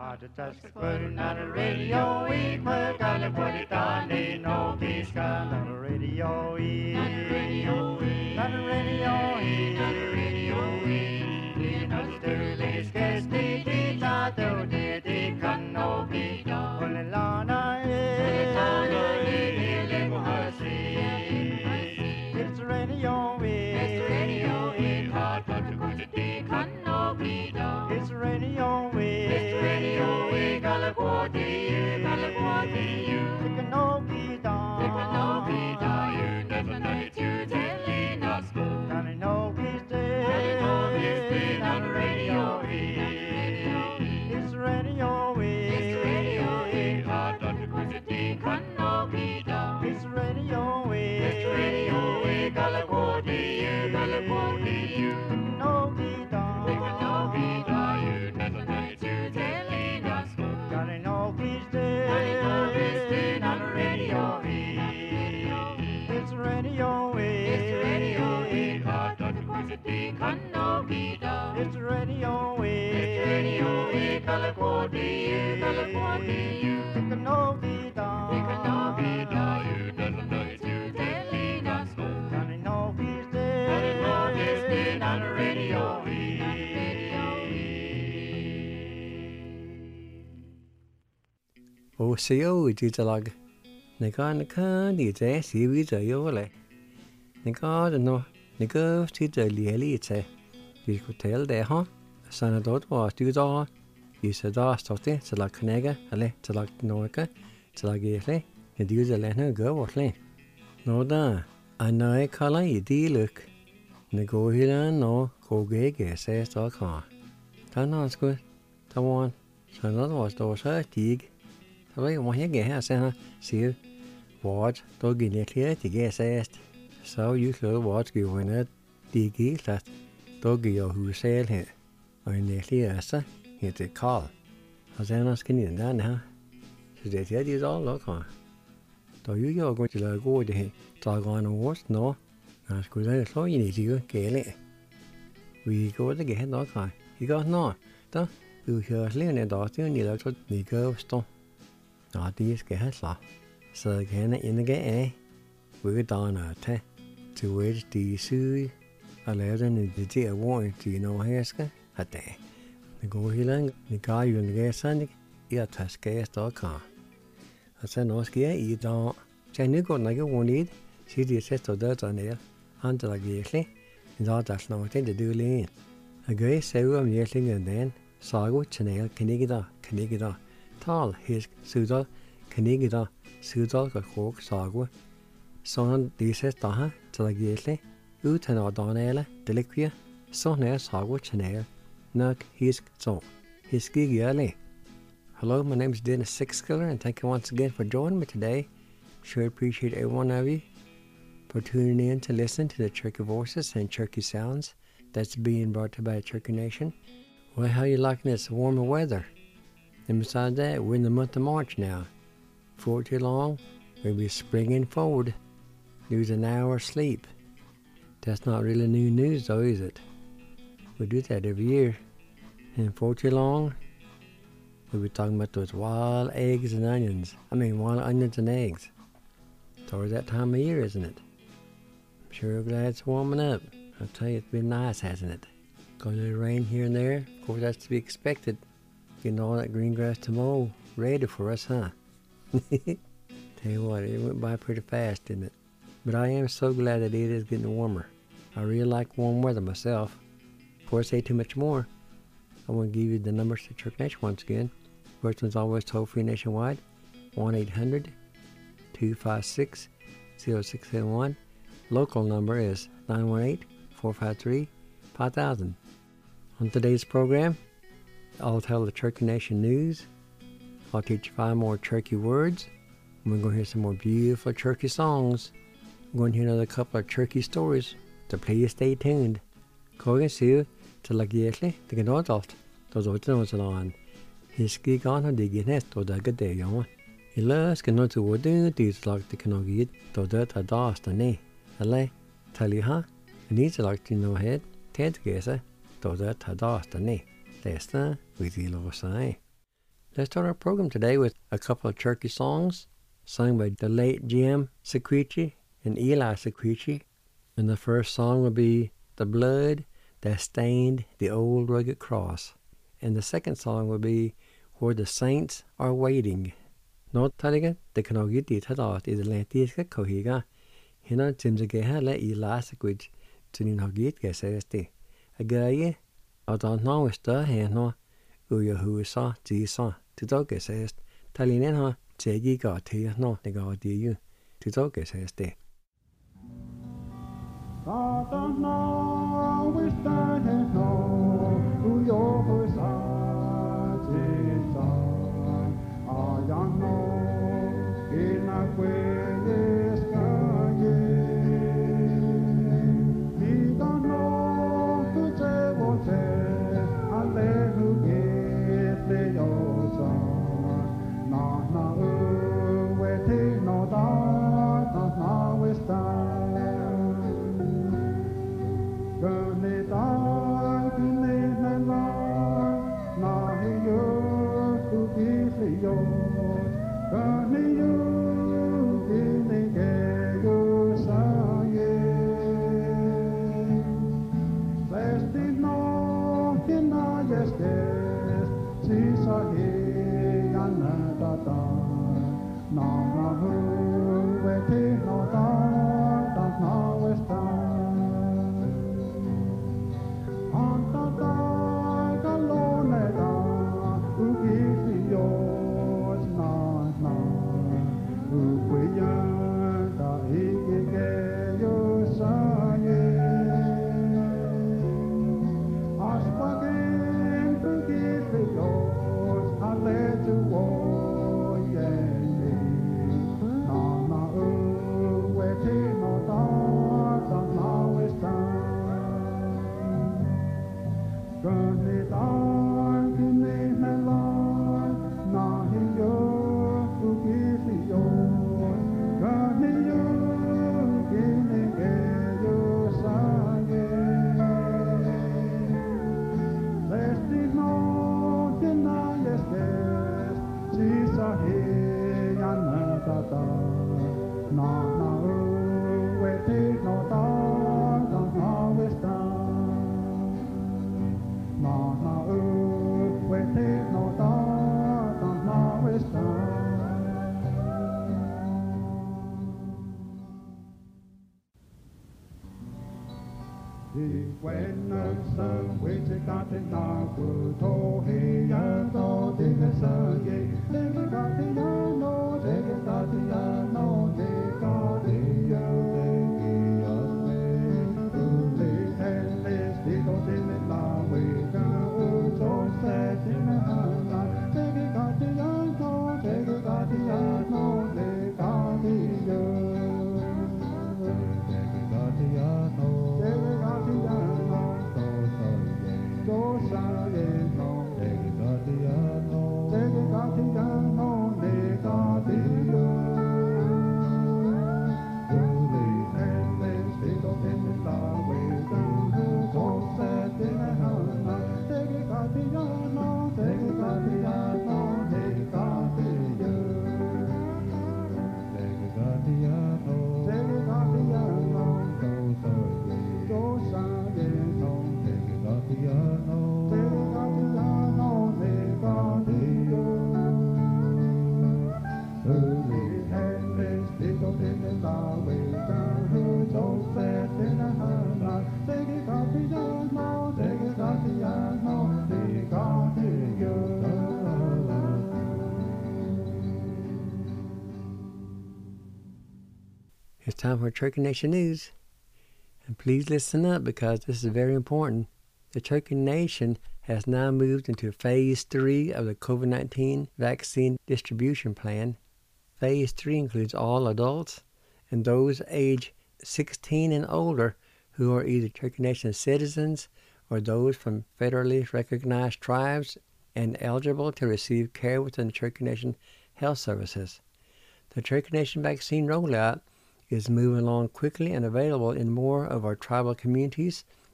Just putting on the radio, we put on the body down, they know he's got on the radio, on the radio, on the radio, on the radio, you know the dirty scarce they thought they can no be done. When the lana is it's the radio, it's the radio, it's hard to go to the can no be done. It's the radio, it's the radio, we gotta go to you, it can no be done, it can no be done. You never know it, you telling us go. Gotta know he's dead, on the radio, it's the radio, it's the radio, hard to go to the can no be done. It's the radio, it's the radio, we gotta go to you, it can no be done, it can no be done. You never know it, you telling us go. Gotta know he's dead, on the radio, it's the radio, it's the radio, hard to go to the can no be done. It's the radio, it's the radio, we gotta go to you, it can no be done, it can no be done. You never know it, you telling us go. Gotta know he's dead, on the radio. Ô xíu chỉ cho lag, này có đi chơi xíu bây giờ yêu lại, này có được nó, này có chỉ chơi lìa lìa chơi, vì có thể là đấy ha, sáng đó tôi chưa cho, vì sẽ đó sau thế sẽ là cái này cái, hay sẽ là nói cái, sẽ là cái này, thì điều giờ lại nó gỡ bớt lên, nó đó, anh nói khá là ít đi được, này có hi là nó có cái sẽ cho cả, thằng nào cũng, thằng anh, sáng đó tôi đồ sẽ chỉ Thôi bây giờ ghé ha xem xíu watch tôi ghi nhớ kia thì ghé xem sau dưới lửa watch kiểu vậy nó đi kỹ là tôi ghi ở hữu xe hết ở nhớ kia sao hiện tại call ở xem nó cái nhìn ra nè thì để thấy đi đó nó còn tôi dưới cái chỉ là cô thì tôi còn nó watch nó cô thấy số gì này chứ kể lại vì cô đã ghé đó còn thì có nó đó từ giờ lên này đó chứ nhiều là cho nhiều cơ stone đó thì cái hết rồi, sau cái này in cái với đó là thế, thì với tí sư, ở lại đó thì chỉ ở ngoài thì nó hết cái hạt đấy, thì có khi là những cái dùng cái sản cái thắt cái đó cả, ở sau nó cái ý đó, cái nước còn lại cái nguồn đi, thì sẽ tổ đó cho này, anh ta là cái gì, đó là nó sẽ được đưa lên, cái sau âm nhạc lên gần đến, sau cái channel cái đó. Tal his sudal kanigida sudal ka khok sagwa son dises taha talagiele utana danele deliquia sonne sagwa channel nak his so his gigiale. Hello, my name is Dennis Sixkiller and thank you once again for joining me today. Sure appreciate every one of you for tuning in to listen to the Cherokee Voices and Cherokee Sounds that's being brought to you by Cherokee Nation. Well, how you liking this warmer weather? And besides that, we're in the month of March now. Before too long, we'll be springing forward. Lose an hour of sleep. That's not really new news though, is it? We do that every year. And before too long, we'll be talking about those wild eggs and onions. Wild onions and eggs. Towards that time of year, isn't it? I'm sure glad it's warming up. I'll tell you, it's been nice, hasn't it? Got a little rain here and there. Of course, that's to be expected. Getting all that green grass to mow ready for us, huh? Tell you what, it went by pretty fast, didn't it? But I am so glad that it is getting warmer. I really like warm weather myself. Before I say too much more, I want to give you the numbers to Cherokee Nation once again. First one's always toll-free nationwide, 1-800-256-0671. Local number is 918-453-5000. On today's program, I'll tell the Cherokee Nation news. I'll teach you 5 more Cherokee words. And we're going to hear some more beautiful Cherokee songs. We're going to hear another couple of Cherokee stories. So please stay tuned. Going to see you to like yesterday, the Ganolt. Those are the ones on. His ski gone on the Guinness to the good day, young. He loves to know to what these like the canoe get to that a dust and nay. A tell you, huh? And he's like to know head, Ted Gazer, to that a dust and nay. Lester, with the low sign. Let's start our program today with a couple of Cherokee songs sung by the late Jim Sequeechee and Eli Sequeechee. And the first song will be The Blood That Stained the Old Rugged Cross. And the second song will be Where the Saints Are Waiting. Nó taliga the Kanogi di Tadat is Atlantis Kohiga. Hina Timsagaha let Eli Sequeechee to Ninhagit Gasesti. A guy I don't know is the hand Uya who saw Tisa to dog says Talina Jaggy got here no the god do you to dog says de. I don't know which time and know who your side is on. I don't know in a way is he don't know who say what say I let who get the your son. Na waiting no doubt na we stand. It's time for Cherokee Nation News. And please listen up because this is very important. The Cherokee Nation has now moved into Phase 3 of the COVID-19 vaccine distribution plan. Phase 3 includes all adults and those age 16 and older who are either Cherokee Nation citizens or those from federally recognized tribes and eligible to receive care within the Cherokee Nation Health Services. The Cherokee Nation vaccine rollout is moving along quickly and available in more of our tribal communities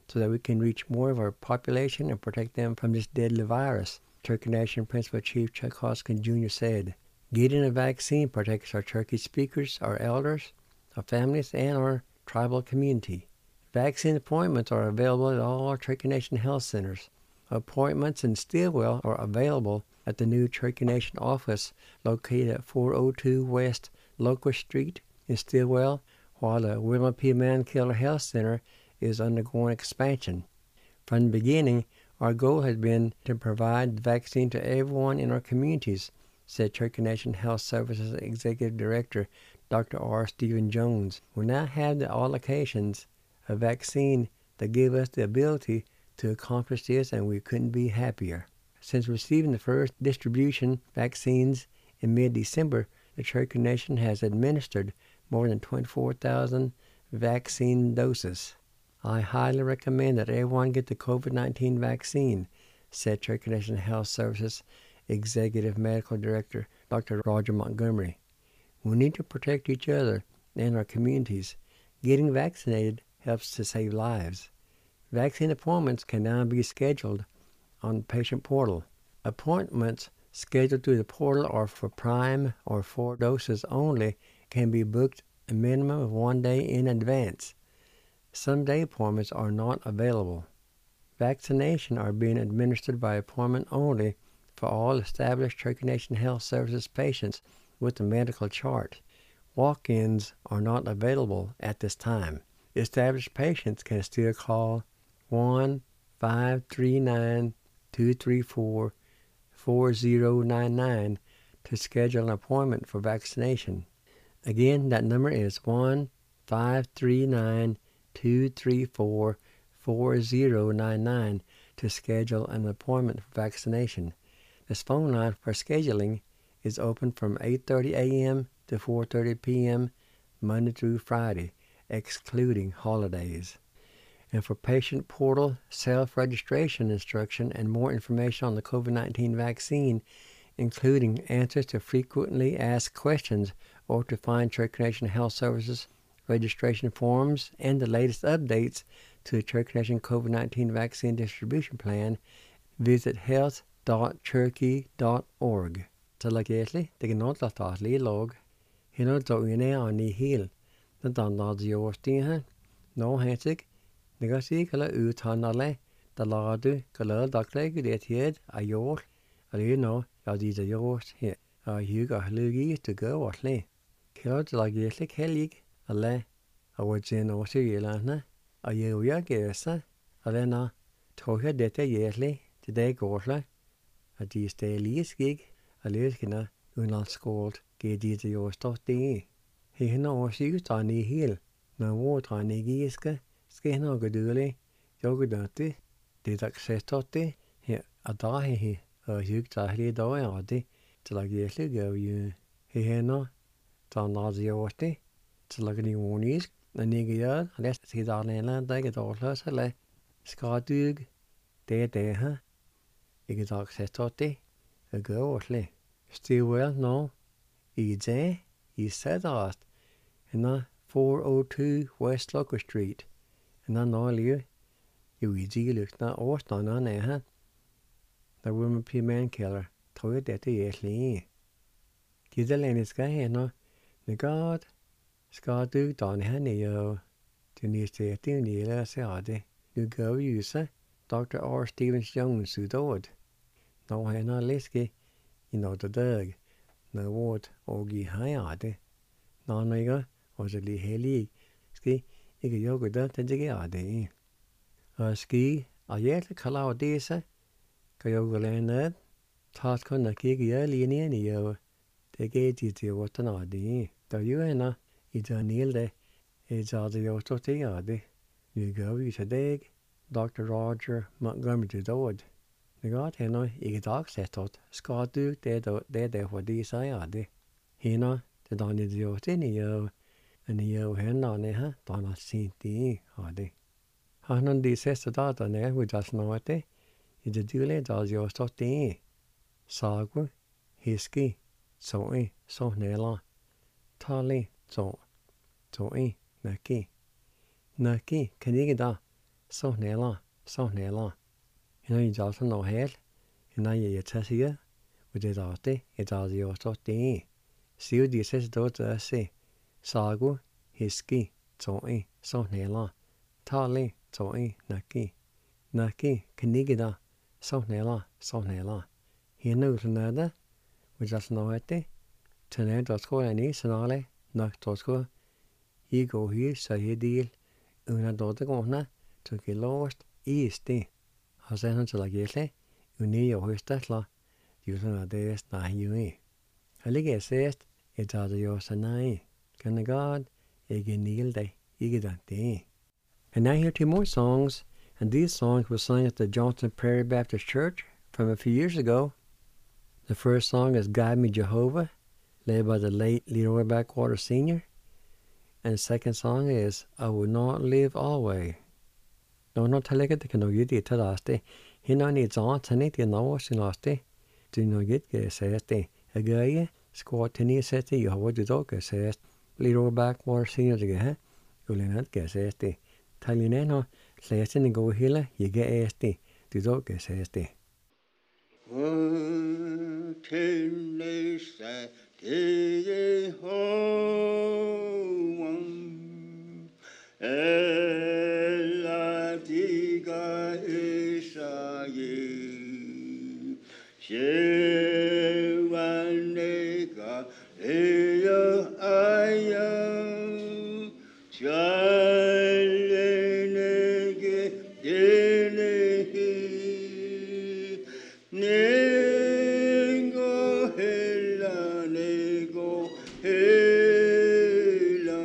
so that we can reach more of our population and protect them from this deadly virus. Cherokee Nation Principal Chief Chuck Hoskin Jr. said, "Getting a vaccine protects our Cherokee speakers, our elders, our families, and our tribal community. Vaccine appointments are available at all our Cherokee Nation health centers. Appointments in Stillwell are available at the new Cherokee Nation office located at 402 West Locust Street in Stillwell, while the Wilma P. Mankiller Health Center is undergoing expansion. From the beginning, our goal has been to provide the vaccine to everyone in our communities," said Cherokee Nation Health Services Executive Director Dr. R. Stephen Jones. "We now have the allocations of vaccine that give us the ability to accomplish this, and we couldn't be happier." Since receiving the first distribution vaccines in mid-December, the Cherokee Nation has administered more than 24,000 vaccine doses. "I highly recommend that everyone get the COVID-19 vaccine," said Cherokee Nation Health Services Executive Medical Director Dr. Roger Montgomery. "We need to protect each other and our communities. Getting vaccinated helps to save lives. Vaccine appointments can now be scheduled on the patient portal. Appointments scheduled through the portal are for prime or 4 doses only can be booked a minimum of 1 day in advance. Some day appointments are not available. Vaccination are being administered by appointment only for all established Cherokee Nation Health Services patients with a medical chart. Walk-ins are not available at this time. Established patients can still call 1-539-234-4099 to schedule an appointment for vaccination. Again, that number is 1-539-234-4099 to schedule an appointment for vaccination. This phone line for scheduling is open from 8:30 a.m. to 4:30 p.m. Monday through Friday, excluding holidays. And for patient portal self-registration instruction and more information on the COVID-19 vaccine, including answers to frequently asked questions or to find Cherokee Nation Health Services registration forms and the latest updates to the Cherokee Nation COVID-19 vaccine distribution plan, visit health.cherokee.org. Talagétli, the gnotlatali log, hino doine on the hill, the Donald's no hansik, negasi kala utanale, the ladu, kala dakle, gudetied, a yor, a no, yadis a yors hit, a huga hlugi to go or lay. Kilo talagétli kelig, a le, a wadzin or sirilana, a yuya gersa, a lena, toha deta yetli, today gorla, a dis day leas gig, a lirkina, unal scold, gedis a yor stoti. He no or shoot on the hill, no water on the giska, skin or gaduli, yogadati, did access toti, he a dahi, a hug tahli doyadi, till I get go you. He no, Don Naziorti, till I get you knees, a nigger, lest see darling, they get all her, le, scardug, there, he get access toti, a go or le. Still well, no, he said that. And 402 West Locust Street. And earlier, you easy looked at Austin on there. The Wilma P. Mankiller told that the Yesli. Give the land is going, no, the God, Scott do Don Hanio, to near state in the LSAD. You go, you say, Dr. R. Stevens Jones, who doed. No, I know Lisky, you know the dog, no word, Ogie Hayade. No, nigga. Was a heli ski, ikke yoga da til det gade. Ski, a jætle kalav disse, kan yoga lande, tatt kunne kigge linjen i jo, det gav de til åtten av de. Da jo ena, i den nilde, sa det jo stått i gade. Nu gav vi til deg, Dr. Roger Montgomery til død. Det gav henne ikke dagsettet, skal du det for de sier det. Henne, det da det jo til jo, and you hen on it, Donna Sinti, Hardy. Hanan de sesta data ne, we just know it, is a dule does your stoti. Sagu, hiski, so nela, tali, so naki. Naki, can you get that? so nela, so nela. You just no hell, you test here, with it arte, it all your sort day. See what this is daughter say. Sagu, hiski, toi, so nela. Tali, toi, naki. Naki, kanigida, so nela, so nela. He knows another, we just know it. Tonight, that's what I need, sonale, not tosco. He go here, so he deal. Una daughter gonna to get lost, east. Has until I get it, you need your host that law. You know there's not you. I like says, it's all yours and I. Can the God, you get kneel day, you get that day. And now hear 2 more songs, and these songs were sung at the Johnson Prairie Baptist Church from a few years ago. The first song is Guide Me Jehovah, led by the late Leroy Backwater Sr. And the second song is I Will Not Live Always. No tell it can no get it to last day. He no needs on tonight, you know what's in last day. Do no get says day. A guy, squat tenny says day, you have what you talk says. Leroy Backwater Sr. to get, you'll not get says day. Tell you no, says in the go hill, you get ass day. Do talk says day. Ella diga Isaie, Shewanega Ea Aya, Chalenege Delehi, Nego Hela, Nego Hela,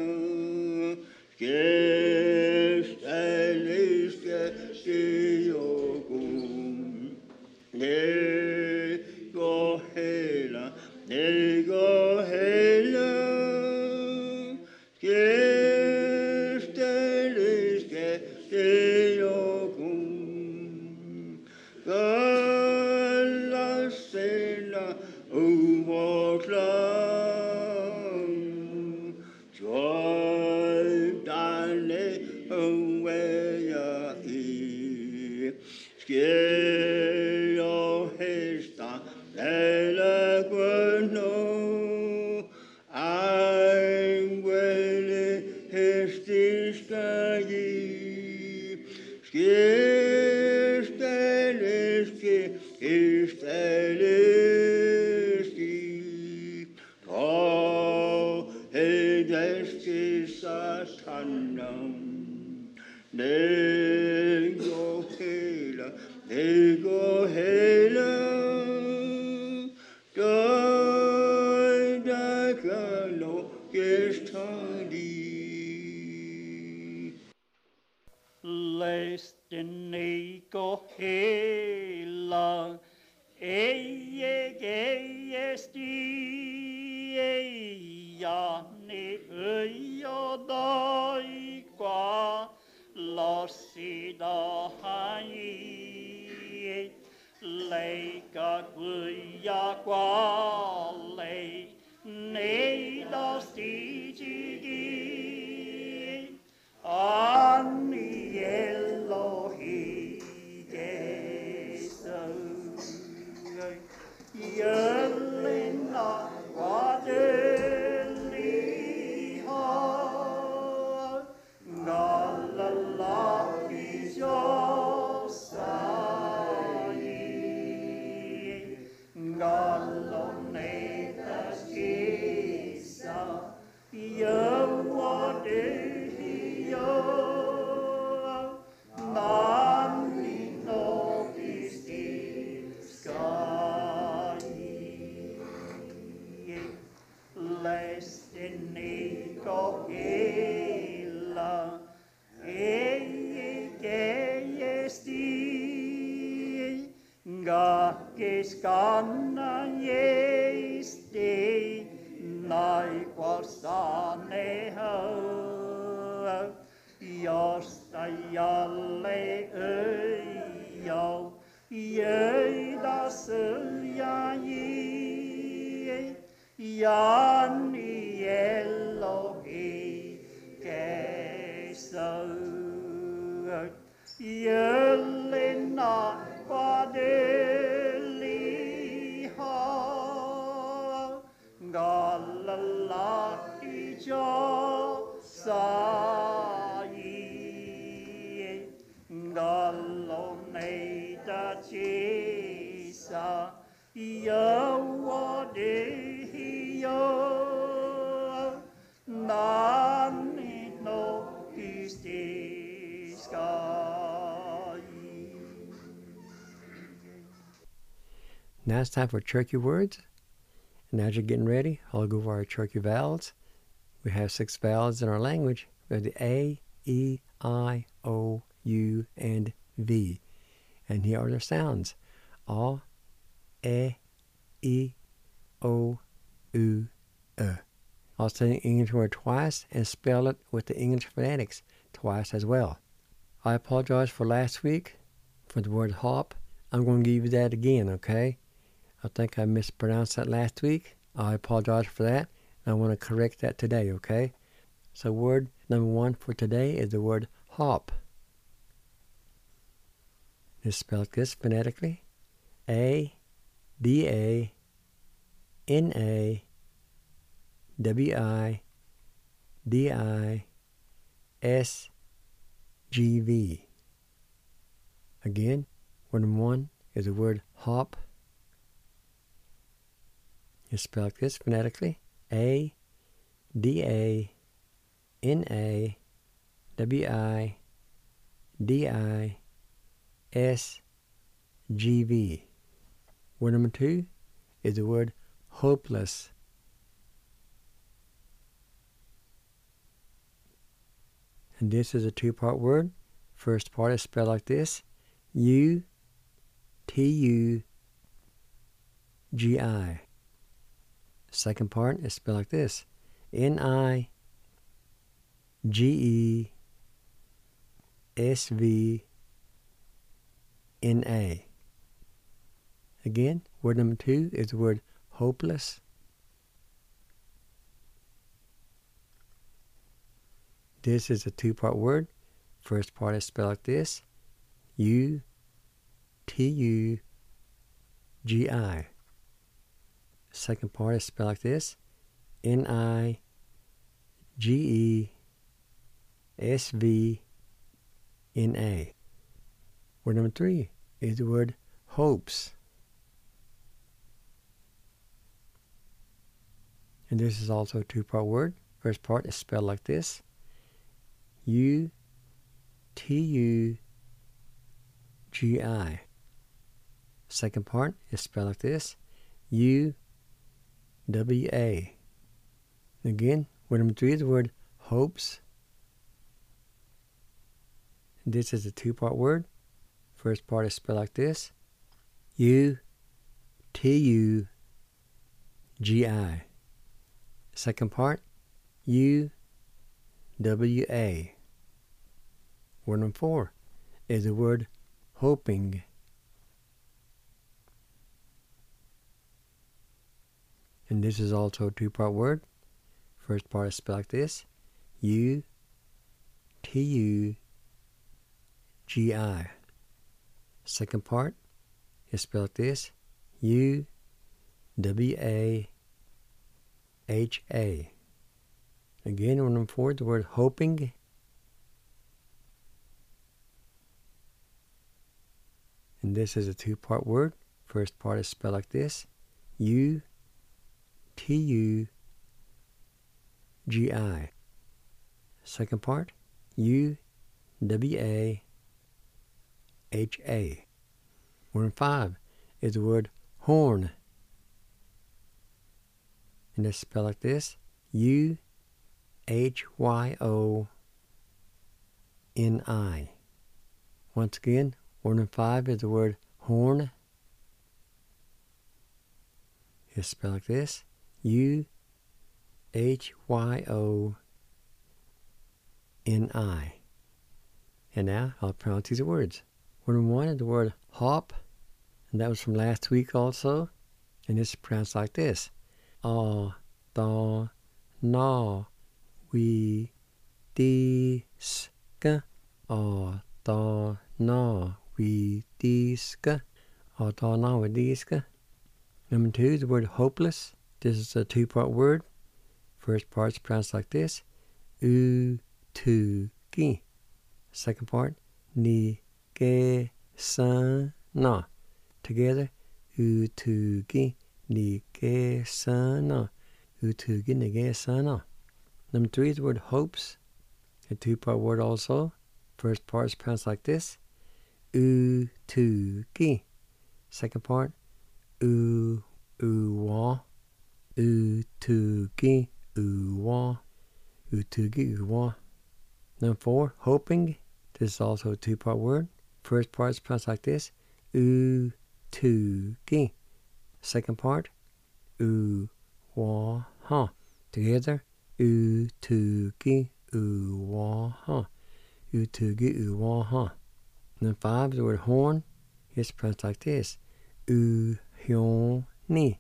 Jelena Padeliha Galala Ijo Sai Galone da Chisa Yo Nani no Pisti Sky. Now it's time for Cherokee words. And as you're getting ready, I'll go over our Cherokee vowels. We have 6 vowels in our language. We have the A, E, I, O, U, and V. And here are their sounds. A, E, I, O, U, E. I'll say the English word twice and spell it with the English phonetics twice as well. I apologize for last week for the word hop. I'm going to give you that again, okay? I think I mispronounced that last week. I apologize for that. I want to correct that today, okay? So word number 1 for today is the word hop. It's spelled this phonetically. A-D-A-N-A-W-I-D-I-S-G-V. Again, word number 1 is the word hop. It's spelled this phonetically. A-D-A-N-A-W-I-D-I-S-G-V. Word number 2 is the word hopeless. And this is a 2-part word. First part is spelled like this. U-T-U-G-I. Second part is spelled like this. N-I-G-E-S-V-N-A. Again, word number 2 is the word hopeless. This is a 2-part word. First part is spelled like this. U-T-U-G-I. Second part is spelled like this. N-I-G-E-S-V-N-A. Word number 3 is the word hopes. And this is also a 2-part word. First part is spelled like this. U-T-U-G-I. Second part is spelled like this. U-W-A. Again, word number 3 is the word hopes. And this is a 2-part word. First part is spelled like this. U-T-U-G-I. Second part, U-W-A. Word number 4 is the word hoping. And this is also a 2-part word. First part is spelled like this. U-T-U-G-I. Second part is spelled like this. U-W-A-H-A. Again, word number 4, the word hoping. And this is a 2-part word. First part is spelled like this. U-T-U-G-I. Second part, U-W-A-H-A. Word 5 is the word horn. And it's spelled like this. U-H-Y-O-N-I. Once again, word number 5 is the word horn. It's spelled like this. U-H-Y-O-N-I. And now I'll pronounce these words. Word number 1 is the word hop. And that was from last week also. And it's pronounced like this. A-da-na-we-di-sk. da na we diska, or da na we diska. Number 2, the word hopeless. This is a 2-part word. First part's pronounced like this. U, tu, gi. Second part, ni, ge, san, na. Together, u, tu, gi, ni, ge, san, na. U, tu, gi, ni, ge, san, na. Number 3 is the word hopes. A 2-part word also. First part is pronounced like this. U, tu, gi. Second part, u, wa. U, tu, gi, wa. U, tu, gi, wa. Number 4, hoping. This is also a 2-part word. First part is pronounced like this. U, tu, gi. Second part, u, wa, ha. Together, u, tu, gi, wa, ha. U, tu, gi, wa, ha. Number 5, the word horn. It's pronounced like this. U, hyun, ni.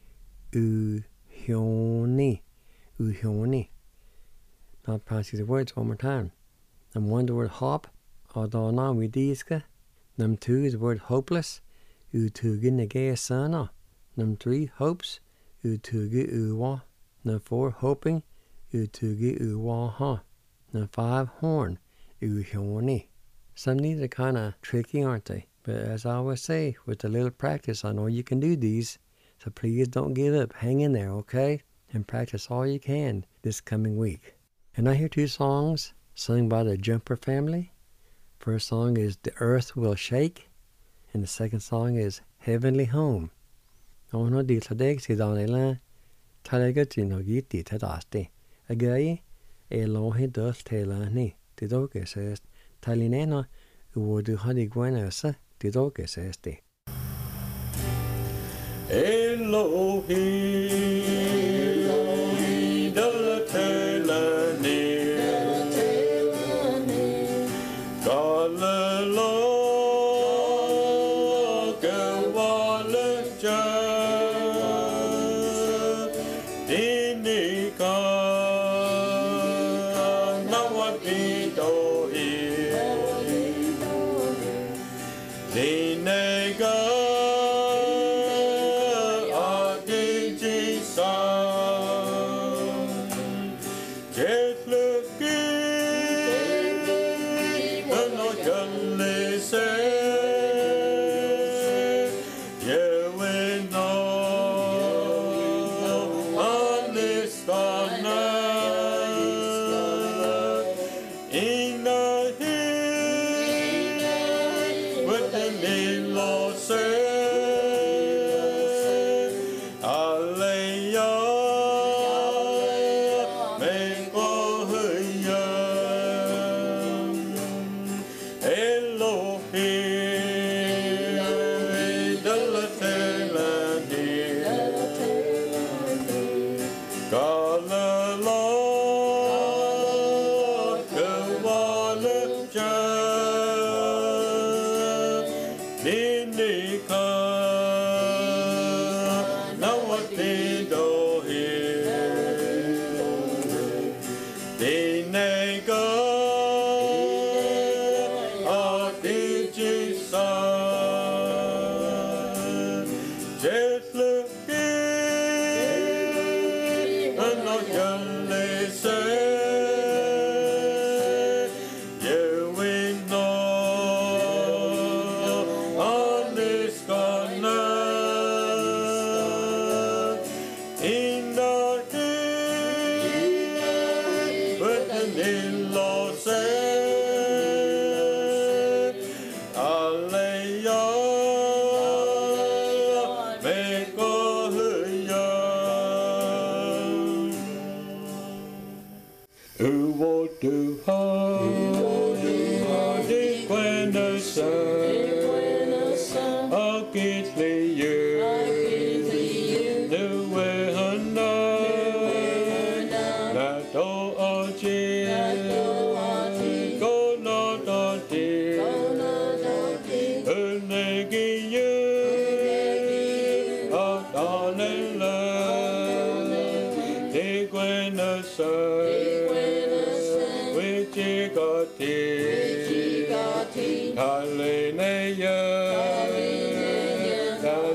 U, hyun, ni. U, hyun, ni. Now pronounce the words one more time. Number 1, the word hop. Although now we diska. Number 2 is the word hopeless. U, tu, gi, ni, ge, san, na. Number 3, hopes. U, tu, gi, wa. Number 4, hoping. U, tu, gi, wa, ha. Number 5, horn. U, hyun, ni. Some of these are kind of tricky, aren't they? But as I always say, with a little practice, I know you can do these. So please don't give up. Hang in there, okay? And practice all you can this coming week. And I hear 2 songs sung by the Jumper family. First song is The Earth Will Shake. And the second song is Heavenly Home. Ông nói đi thật đấy, thì đó này là thay lại cái chuyện họ ghi tỉ thật đó đi. Ở cái lâu hết đỡ thế là nè, thì đó cái sẽ thay lên nè nó, vừa được họ đi qua nào sao, thì đó cái sẽ đi. Elohim, the Telani, God the Lord, Gewalaja, Dinika, Nawapidohi, Dinega.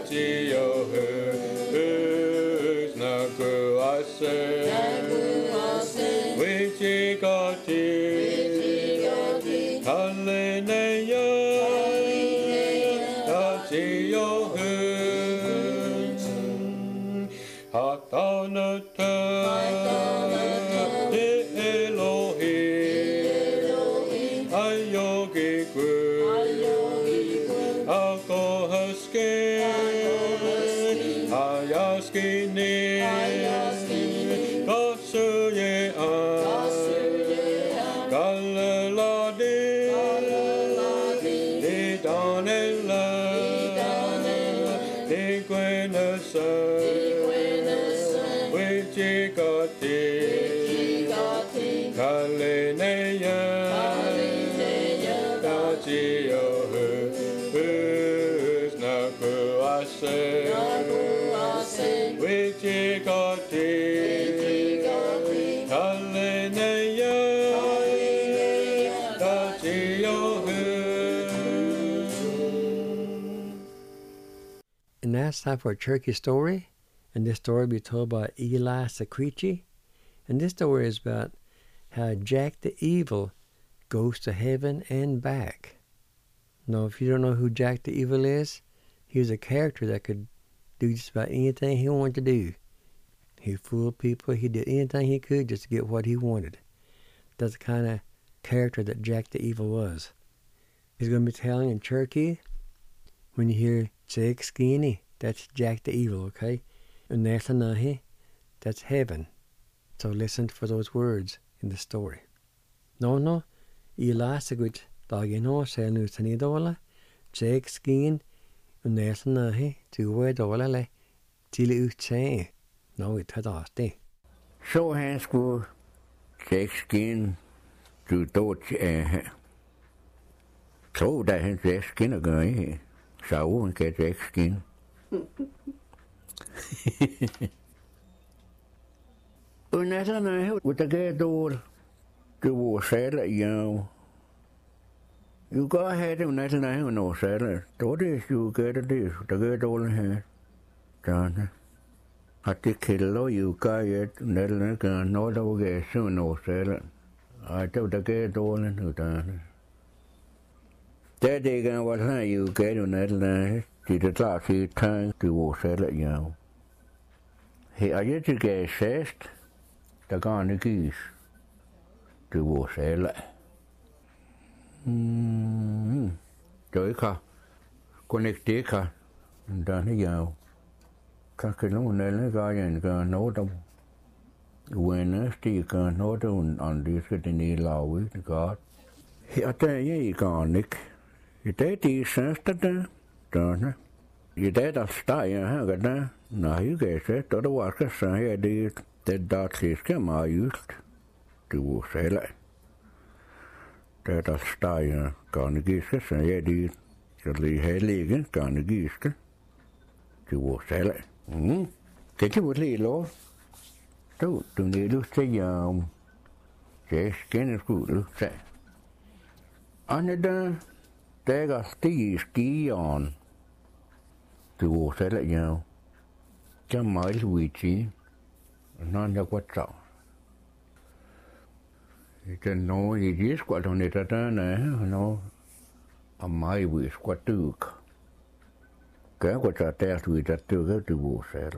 And that's time for a turkey story. And this story will be told by Eli Secrechi. And this story is about how Jack the Evil goes to heaven and back. Now, if you don't know who Jack the Evil is, he was a character that could do just about anything he wanted to do. He fooled people. He did anything he could just to get what he wanted. That's the kind of character that Jack the Evil was. He's going to be telling in Turkey. When you hear Jake Skinny, that's Jack the Evil, okay? And Nathanahi, that's heaven. So listen for those words in the story. No, Eli Secrechi, Dagino, Senu Sanidola, Jake Skin, and Nathanahi, Tuwe Tili Uche. No, it had asked. So hands go Jake Skin to Dodge. So that has Jake Skin again. So and get Jake Skin. Og natterne ud der gav dårligt. Det var sætter jo. Du kan have det natterne her når sætter. Då det jo gør det der gav dårligt her. Sådan. At det kælder jo gør jeg natterne gør når der var gav så når sætter. Ej det der gav dårligt nu der. Det det kan være sådan jo gav du natterne. Det er klart til tegn det var sætter jo. Her er jeg til gav sæst. Der går en gis. Det var sætter. Det ikke har. Kun ikke det kan. Men der er jo. Kanskje nogen alle gør jeg gør noget om. Ueneste gør noget om andre skal det nye lave. Det godt. Her der er jeg ikke ikke. I dag det er søster der. Der I dag der steger her der. Nej, jeg kan se. Der var skal sige det der klisker meget just. Det var sætter. Der steger gerne giske, så jeg det. Så lige her ligge gerne giske. Det var sætter. Det kan være lidt lov. Du er lyst til jer. Jeg skal sgu lyst til. Anne der er stige skieren. Det var sætter jer. Det er meget vigtigt. Nå, det er godt så. Den når I det skulle hun det der nå og mig vi skulle dyk. Gør godt så der du det dyk du var selv.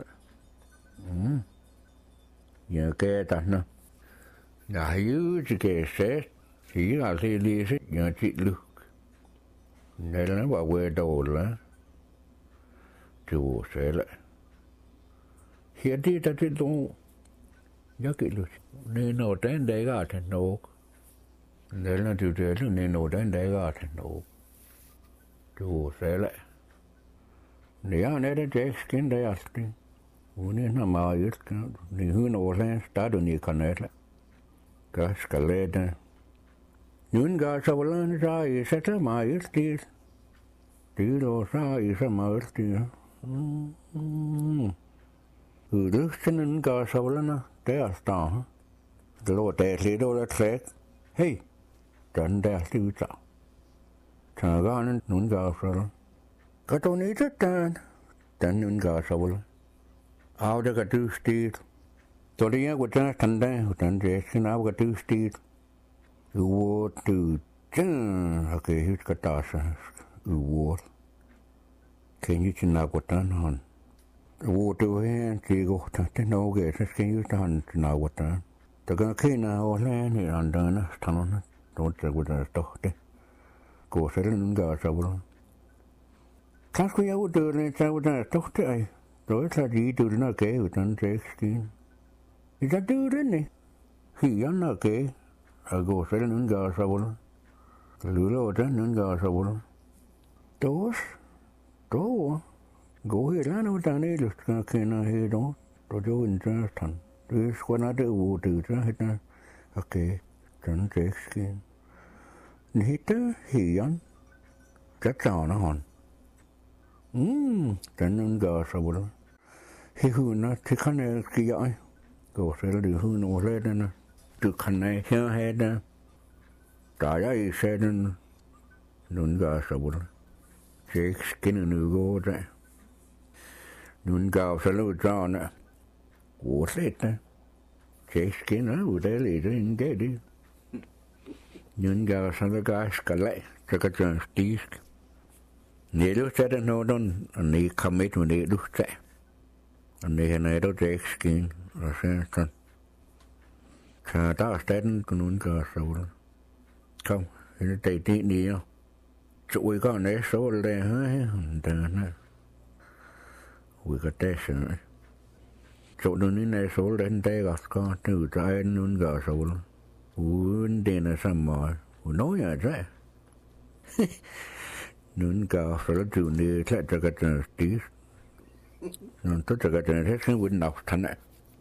Jeg gav dig nå. Jeg har jo det sæt. Jeg har altid læst jeg til lyk. Den var ved dårlig. Det var selv. Her det der til du. Jeg kan lyst. Når den dag er til nok. Når du det når den dag er til nok. Du selv. Når jeg det jeg skin der altid. Hun er meget just. Ni hun overland starter ni kanal. Gør skal lade. Nun gør så vel så I sætter meget just det. Det er så I så meget det. Udryksen gør så vel der står. Det lå der lidt over træk. Hey, den der slutter. Tager gerne nogen gør så. Kan du ikke den? den nun ga sabul au da ka tu stil to dia ko ta tanda utan je sin au ka tu stil wo tu chen okay hit ka ta sa wo ken you chin na ko tan hon wo tu he chi go ta te no ge sa ken you tan na ko ta ta ga ke na o le ni an da na tan on to ta ko ta to te ko se nun ga sabul ka ko ya wo de ne ta wo ta to te ai to ta di tu na ke utan je skin is that do ne hi ya na ke a go se nun ga sabul lu lo ta nun ga sabul dos to go here la no ta ne lu ka ke na he do to jo in ta tan tu ko na de wo tu ta he ta okay tan je skin ni ta hi yan ka ta na hon tan nun ga sabul hi hu na ti kan e ki ya go se lu hu no le na tu kan ne he da ta ya I se nun ga sabul je skin nu go da nun ga se lu ja na wo se ta je skin u de le in ge di nun ga sa ga skale ta ka jan stisk ne lu se da no don ni commit ne lu se ne ne do je skin la se ta ka ta sten nun ga sabul không cái tay tí đi không chuỗi con đấy số lên hết ta nè we got that rồi chỗ đó này số lên tay gọt con từ trái nun gọt số luôn uốn đen là sao mà nói à thế nun gọt số từ này thế cho cái chân tí nó tốt cho cái chân thế sẽ quên đọc thành này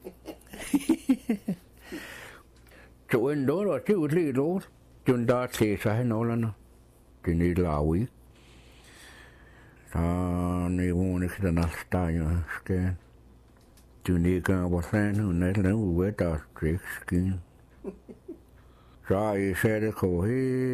chuỗi đó là chữ lý đó chúng ta thì sai nó là nó thì đi lao ý ta này muốn cái đó là ta nhá cái chúng đi cái bảo san nó này là một cái ta trick skin sai sai được rồi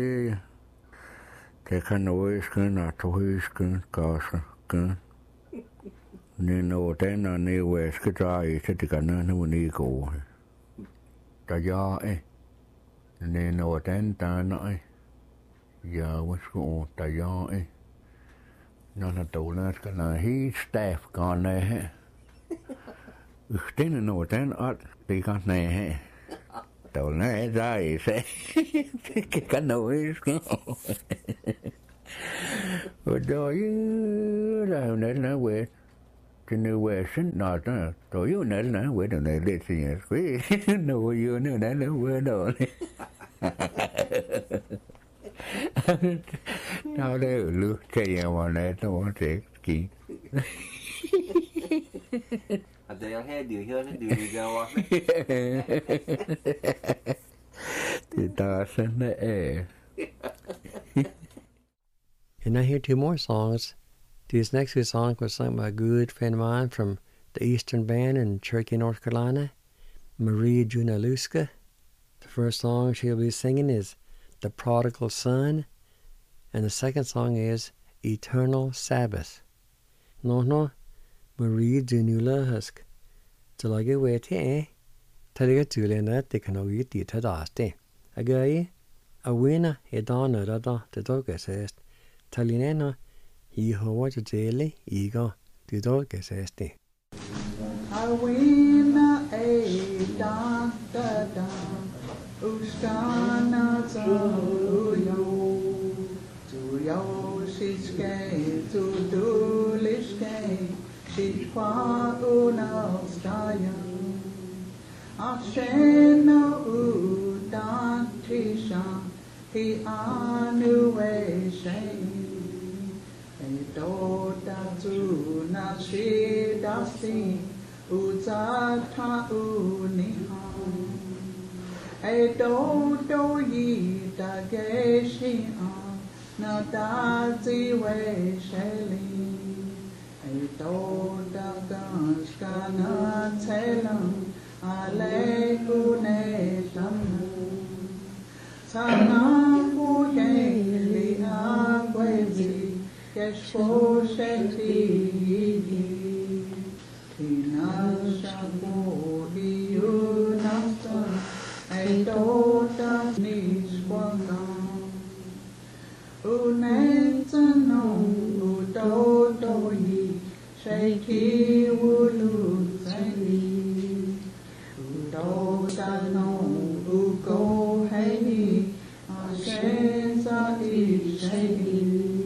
cái khăn nói cái nào thôi cái cao cái nên nó tên là này về cái sai sẽ thì cái nó đi cổ ta do ấy nên nó tên ta nói giờ what's going ta do ấy nó là tụ nó cái là he staff con này hết tên nó tên ở đi con này hết tụ nó ra sẽ cái nỗi rồi đó là nên nó về thì nó về sinh nọ đó rồi yêu nên nó về đường này lên gì vậy nó yêu nó nên nó về đó nào đây lướt chạy vào này nó sẽ kỹ à đây là hay điều hơn điều gì đâu thì ta sẽ nè. And I hear two more songs. These next two songs were sung by a good friend of mine from the Eastern Band in Cherokee, North Carolina, Marie Junaluska. The first song she'll be singing is The Prodigal Son, and the second song is Eternal Sabbath. No, Marie Junaluska. So like a way to Taliga Tulena, they can all eat it at Asti. A guy, a winner, a donor, the dog says, Talinena. Jehovah to daily ego to dog esti. Awina dan da uskana to yo shiske to do lishke shikwa una staya ashena udan tisha he anu we do da tu na shi da si u za tha u ni ha e do yi da ge shi a na da zi we she li e do da ga ska na che lam a le ku ne lam sa na ku ye li a kwe zi Yes, for safety. shaky wulu zeni, udo da no ugo hey, ashenza I shaky,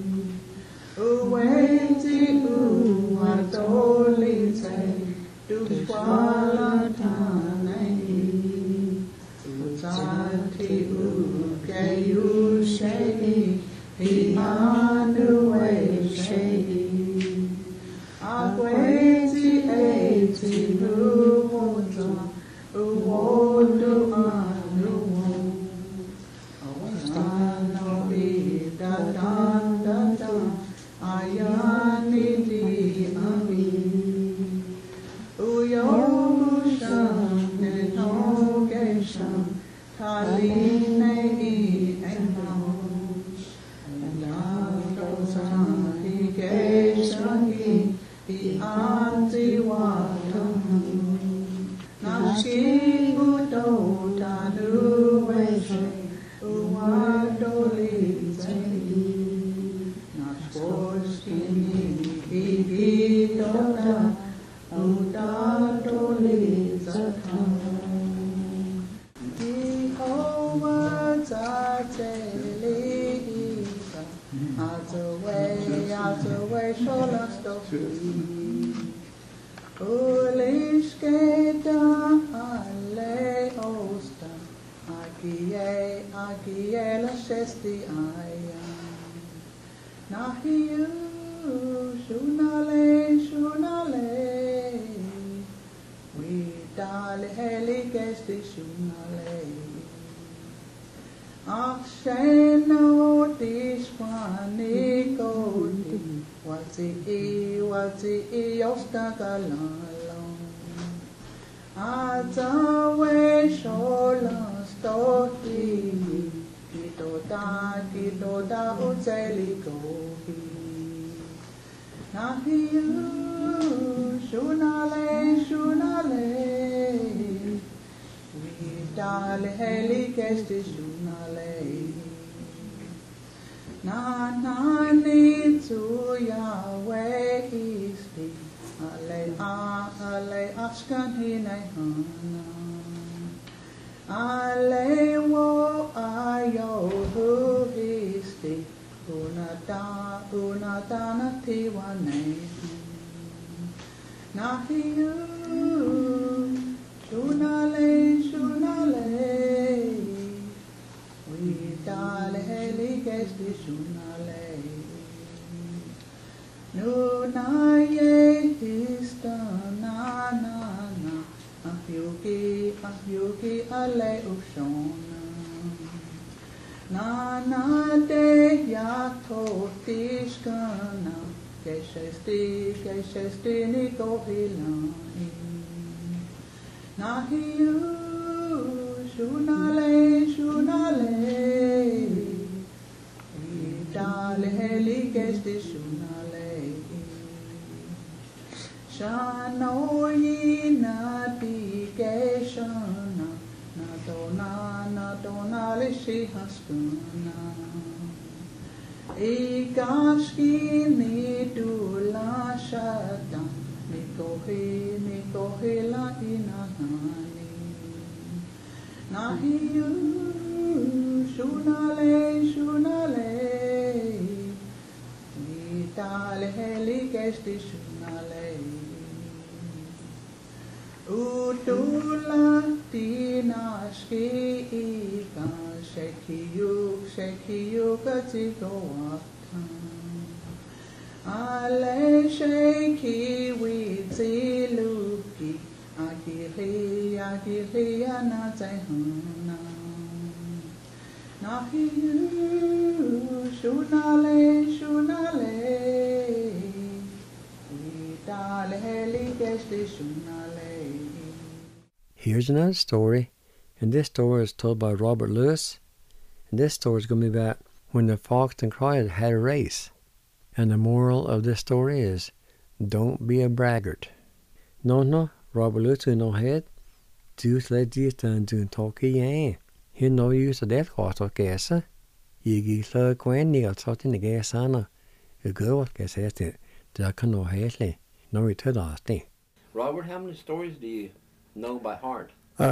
uwezi uwadoli zeni, du swala tanei, uzati ugeyu shaky, he anuwe shaky. Agwezi eti nuwonza, uwodu anuwo. Awastano ida dan dan dan, ayani di ami. Uyogushan nenogeshan, taline I enno. Ennadosan higeshan I anti watam, nashi udo tanu weshe, uwadoli zeni, nashkoshini igidoda, udadoli zatam. Jehovah zateli isa, as away, shola stofi. Ulishketa ale osta, agie la shesti aya. Nahiu shunale, we dale heli gesti shunale. Aksheno dishwani kodi, wati osta galalong. Azawe shola stoki, kitoda utseli gohi. Nahiu shunale, we dale heli gesti shunale. Nani to Yahweh isti, ale ashkan hinay hana. Ale wo ayo hu isti, unatana tiwane. Nahiu shunale, we dale heli gesti shunale. Nunaye hista na, ahyuki ale ushona. Na de yato tishkana, keshesti nikohilani. Nahiu shunale, dale heli gesti shunale. Shanoyi na digeshana, na dona lishi haskuna. Igashki ni dula shata, nikohi la inahani. Nahiu shunale, dale heli gesti shunale. Udula dinashki ika, shekiyu katigowatan. Ale sheki wiziluki, agiri anazehana. Nahiu shunale, we dale heli gesti shunale. Here's another story, and this story is told by Robert Lewis, and this story is going to be about when the fox and Crow had a race. And the moral of this story is, don't be a braggart. No, Robert Lewis no head, juice let Jesus and do talkie yan. He no use of that cost of gas. Ye give Gwen Neil something the gas on a girl gas it, the canoe Haley. No, we did Austin. Robert, how many stories do you know by heart?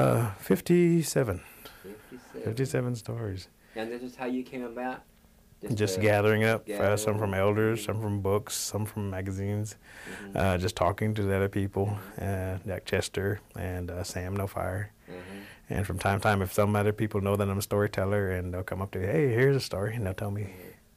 57. 57. 57 stories. And this is how you came about? Just gathering up, some from elders, some from books, some from magazines, just talking to the other people, Jack Chester and Sam No Fire. And from time to time, if some other people know that I'm a storyteller, and they'll come up to me, hey, here's a story, and they'll tell me.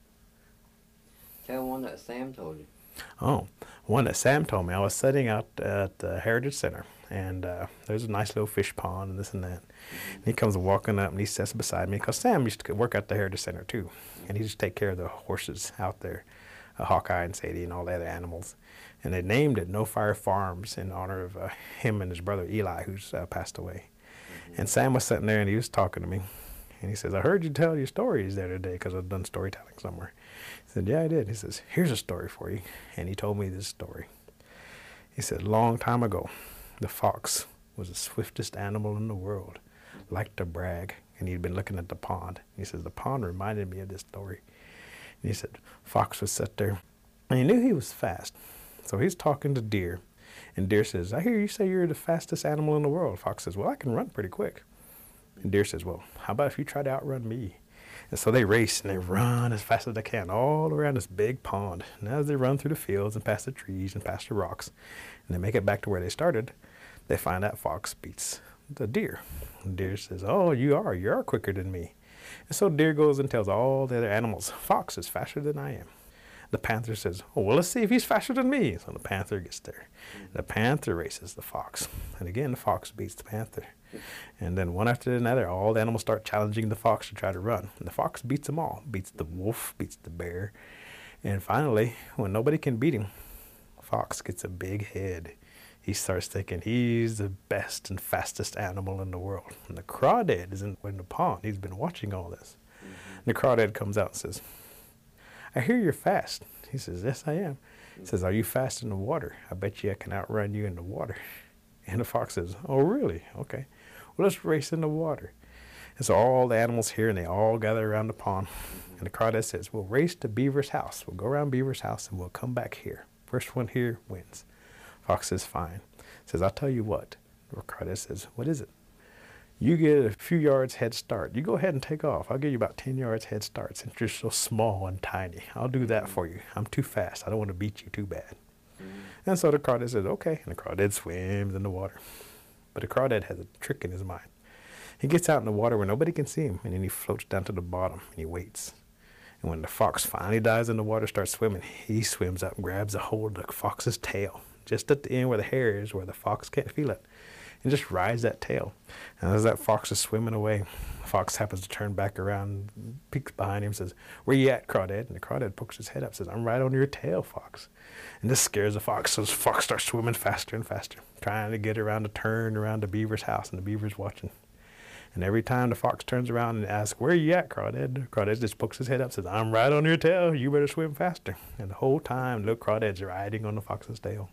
Tell one that Sam told you. Oh, one that Sam told me. I was sitting out at the Heritage Center, and there's a nice little fish pond and this and that. And he comes walking up, and he sits beside me, because Sam used to work at the Heritage Center, too. And he used to take care of the horses out there, Hawkeye and Sadie and all the other animals. And they named it No Fire Farms in honor of him and his brother Eli, who's passed away. And Sam was sitting there, and he was talking to me. And he says, I heard you tell your stories the other day, because I've done storytelling somewhere. He said, yeah, I did. He says, here's a story for you. And he told me this story. He said, long time ago, the fox was the swiftest animal in the world, liked to brag. And he'd been looking at the pond. He says, the pond reminded me of this story. And he said, fox was set there, and he knew he was fast. So he's talking to deer. And deer says, I hear you say you're the fastest animal in the world. Fox says, well, I can run pretty quick. And deer says, well, how about if you try to outrun me? And so they race, and they run as fast as they can all around this big pond. And as they run through the fields and past the trees and past the rocks, and they make it back to where they started, they find out fox beats the deer. And deer says, oh, you are quicker than me. And so deer goes and tells all the other animals, fox is faster than I am. The panther says, oh, well, let's see if he's faster than me. So the panther gets there. The panther races the fox. And again, the fox beats the panther. And then one after another, all the animals start challenging the fox to try to run. And the fox beats them all, beats the wolf, beats the bear. And finally, when nobody can beat him, fox gets a big head. He starts thinking he's the best and fastest animal in the world. And the crawdad is in the pond. He's been watching all this. And the crawdad comes out and says, I hear you're fast. He says, yes, I am. He says, are you fast in the water? I bet you I can outrun you in the water. And the fox says, oh, really? Okay. Well, let's race in the water. And so all the animals here, and they all gather around the pond. And the crawdad says, we'll race to Beaver's house. We'll go around Beaver's house, and we'll come back here. First one here wins. Fox says, fine. Says, I'll tell you what. The crawdad says, what is it? You get a few yards head start. You go ahead and take off. I'll give you about 10 yards head start since you're so small and tiny. I'll do that for you. I'm too fast. I don't want to beat you too bad. And so the crawdad says, okay. And the crawdad swims in the water. But the crawdad has a trick in his mind. He gets out in the water where nobody can see him, and then he floats down to the bottom, and he waits. And when the fox finally dives in the water, starts swimming, he swims up and grabs a hold of the fox's tail, just at the end where the hair is, where the fox can't feel it, and just rides that tail. And as that fox is swimming away, the fox happens to turn back around, peeks behind him, says, where you at, crawdad? And the crawdad pokes his head up, says, I'm right on your tail, fox. And this scares the fox, so the fox starts swimming faster and faster, trying to get around to turn around the beaver's house, and the beaver's watching. And every time the fox turns around and asks, where you at, crawdad? Crawdad just pokes his head up, says, I'm right on your tail, you better swim faster. And the whole time, little crawdad's riding on the fox's tail.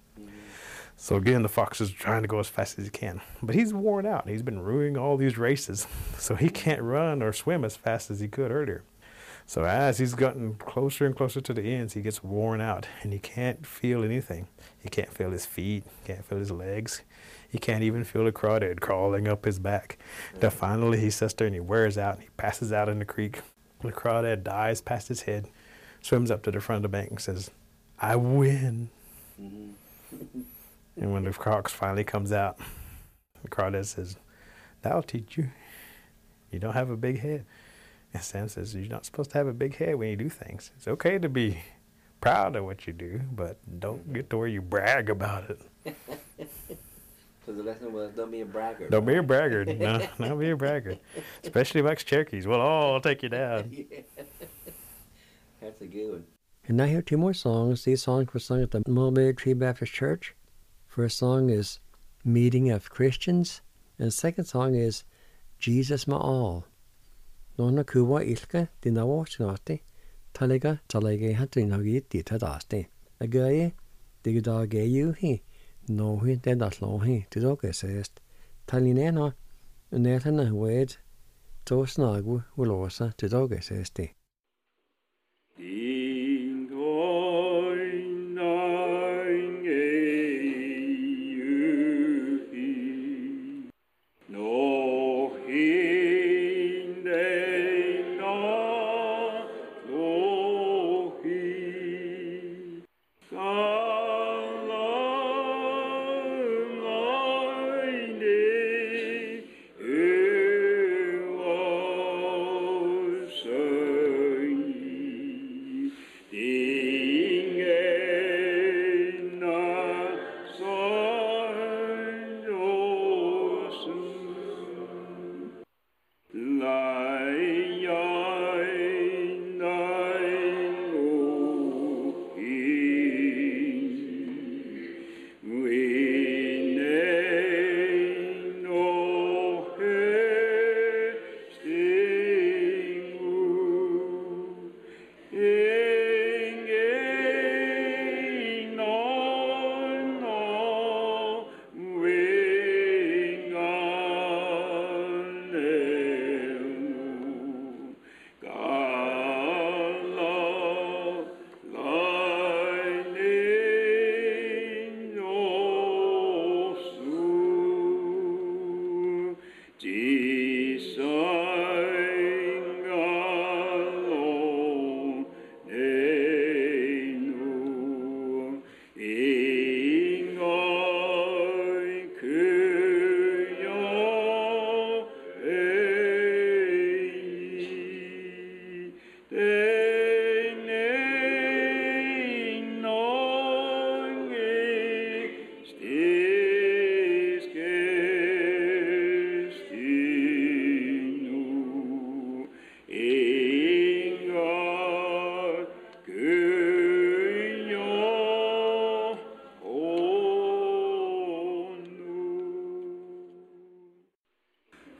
So again, the fox is trying to go as fast as he can. But he's worn out. He's been ruining all these races, so he can't run or swim as fast as he could earlier. So as he's gotten closer and closer to the ends, he gets worn out, and he can't feel anything. He can't feel his feet, can't feel his legs. He can't even feel the crawdad crawling up his back. Then finally he sits there and he wears out, and he passes out in the creek. The crawdad dives past his head, swims up to the front of the bank and says, I win. And when the fox finally comes out, the crawdad says, that'll teach you. You don't have a big head. And Sam says, you're not supposed to have a big head when you do things. It's okay to be proud of what you do, but don't get to where you brag about it. So the lesson was, don't be a braggart. Don't be a braggart. No, don't be a braggart. Especially amongst Cherokees. Well, I'll take you down. Yeah. That's a good one. And now here are two more songs. These songs were sung at the Mulberry Tree Baptist Church. First song is Meeting of Christians. And the second song is Jesus My All. Nona kuwa ilka dinawo chinati. Taliga talage hatinagi ditadasti. Agaye digdage yuhi. Nohi dedatlohi tidokesest. Talinena unetana wed tosnagu ulosa tidokesesti. Ding oi nine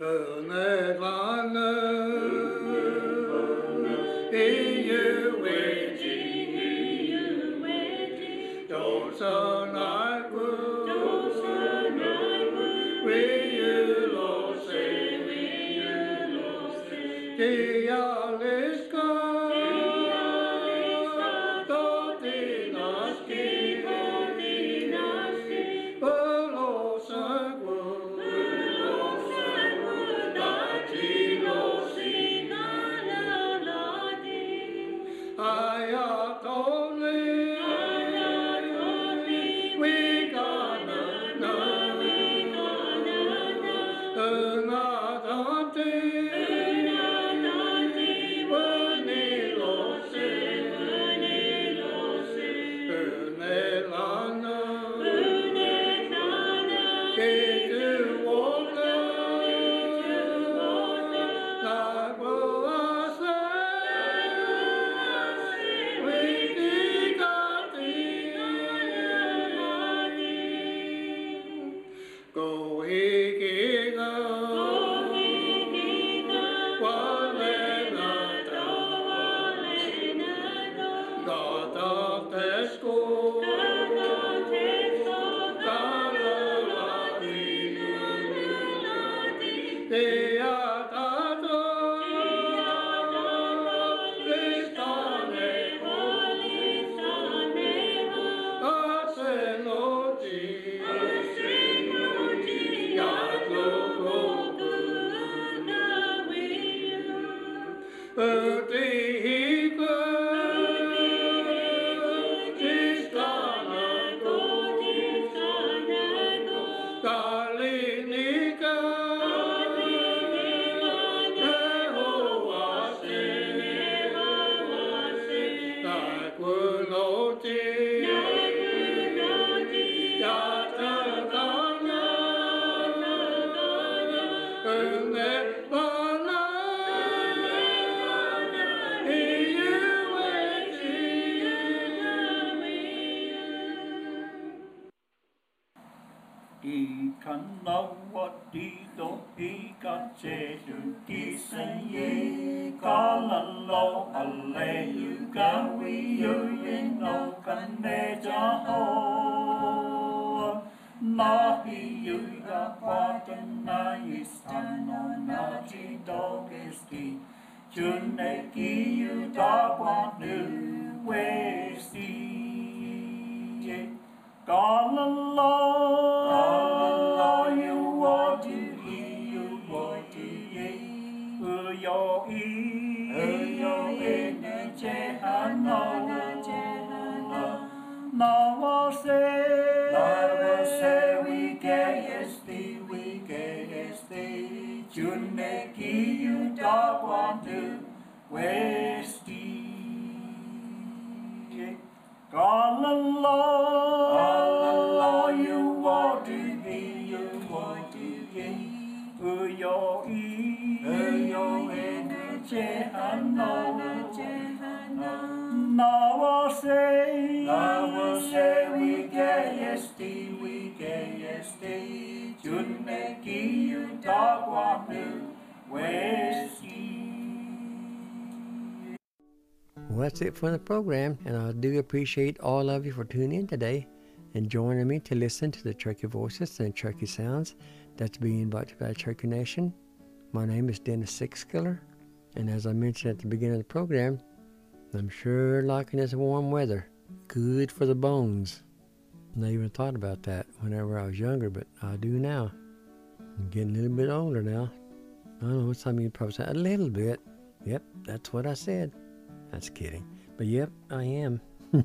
Well, that's it for the program, and I do appreciate all of you for tuning in today and joining me to listen to the Cherokee Voices and Cherokee Sounds that's being brought to you by Cherokee Nation. My name is Dennis Sixskiller, and as I mentioned at the beginning of the program, I'm sure liking this warm weather. Good for the bones. I even thought about that whenever I was younger, but I do now. I'm getting a little bit older now. I don't know, some of you probably say, a little bit. Yep, that's what I said. That's kidding. But yep, I am.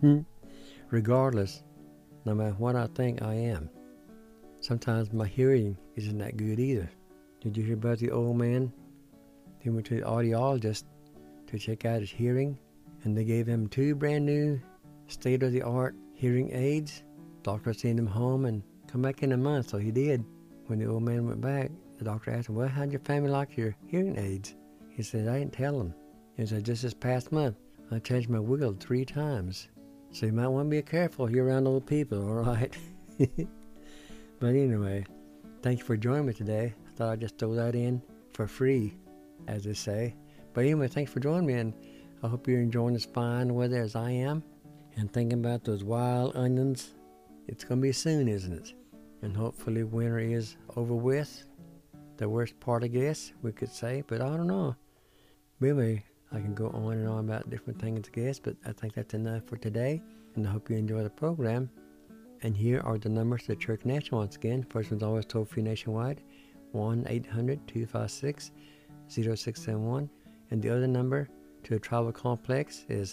Regardless, no matter what I think I am. Sometimes my hearing isn't that good either. Did you hear about the old man? He went to the audiologist to check out his hearing, and they gave him 2 brand new state-of-the-art hearing aids. Doctor sent him home and come back in a month, so he did. When the old man went back, the doctor asked him, well, how'd your family like your hearing aids? He said, I didn't tell them. He said, just this past month, I changed my wheel 3 times. So you might want to be careful if you're around old people, all right? But anyway, thank you for joining me today. I thought I'd just throw that in for free, as they say. But anyway, thanks for joining me, and I hope you're enjoying this fine weather as I am, and thinking about those wild onions. It's going to be soon, isn't it? And hopefully winter is over with. The worst part, I guess, we could say, but I don't know. Maybe I can go on and on about different things, I guess, but I think that's enough for today, and I hope you enjoy the program. And here are the numbers to the Church National once again. First one's always toll-free nationwide, 1-800-256-0671. And the other number to the Travel Complex is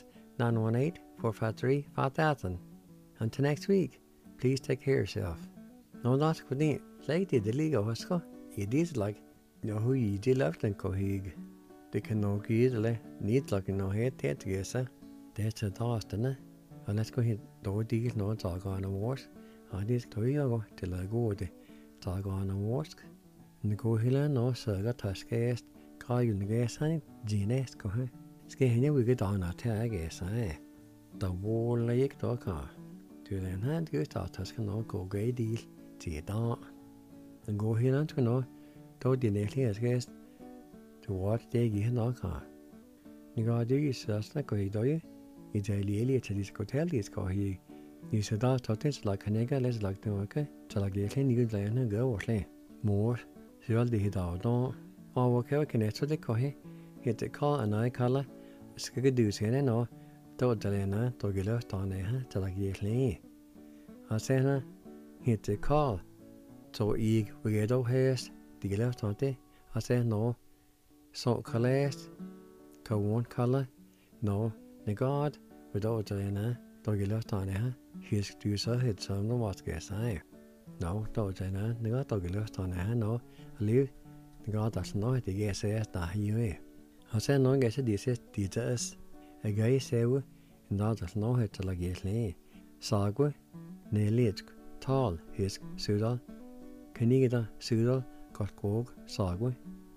918-453-5000. Until next week, please take care of yourself. No, that's good. Like the legal husker. It is like, who you did love them cohig. They can no give the need like no head together. That's a dastana. And let's go ahead. Do deal no talk on a wash. I did to you till I go to talk on a wash. And go hill no saga taskast. Call you the gas on it. Genius go ahead. Skin we get on a tag, guess I. The wall lake talker. To then hand you start tasking no go gay deal. See it on. And go hill on to know. Do the next guest. To watch the gay no car. You got do you just like go do you? It's a lily to this hotel is go here. You said that thoughts like a nigga, let's like the worker. So like the clean you land and go or slay. More. So all the hit out don't. Oh, okay, can I so the cohe? Hit the call and I color. Skagga do say no. Don't tell you to get left on there, to like the clean. I say, hit the call. So we get all hairs. The get left on there. I say no. So colors. Co one color. No. The God. Without Diana, don't get left on there. He's to so hit some no what's guess I. No, don't Diana, the God don't get left on there, no. I leave the God doesn't know the guess that you. I said no guess this is details. A guy say, and that doesn't know it to like yes lay. Sagwe, Nelit, tall, his sudal. Canida, sudal, got gog, sagwe.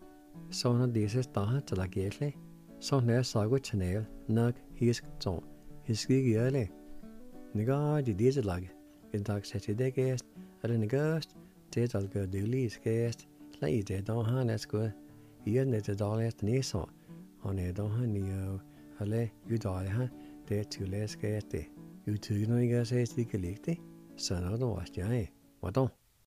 So not this is that to like yes lay. So near sagwe channel, nug, his so. His gig early. Nigga, the diesel lag. In dark city de guest, at an ghost, ted I'll go do lease guest, lay dead don't hand that's good. You net the dollar at the Nisa. On a don't honey, I lay you die, huh? There too less guest. You two know you guys say stick a lick, so no, don't wash your eye. What don't?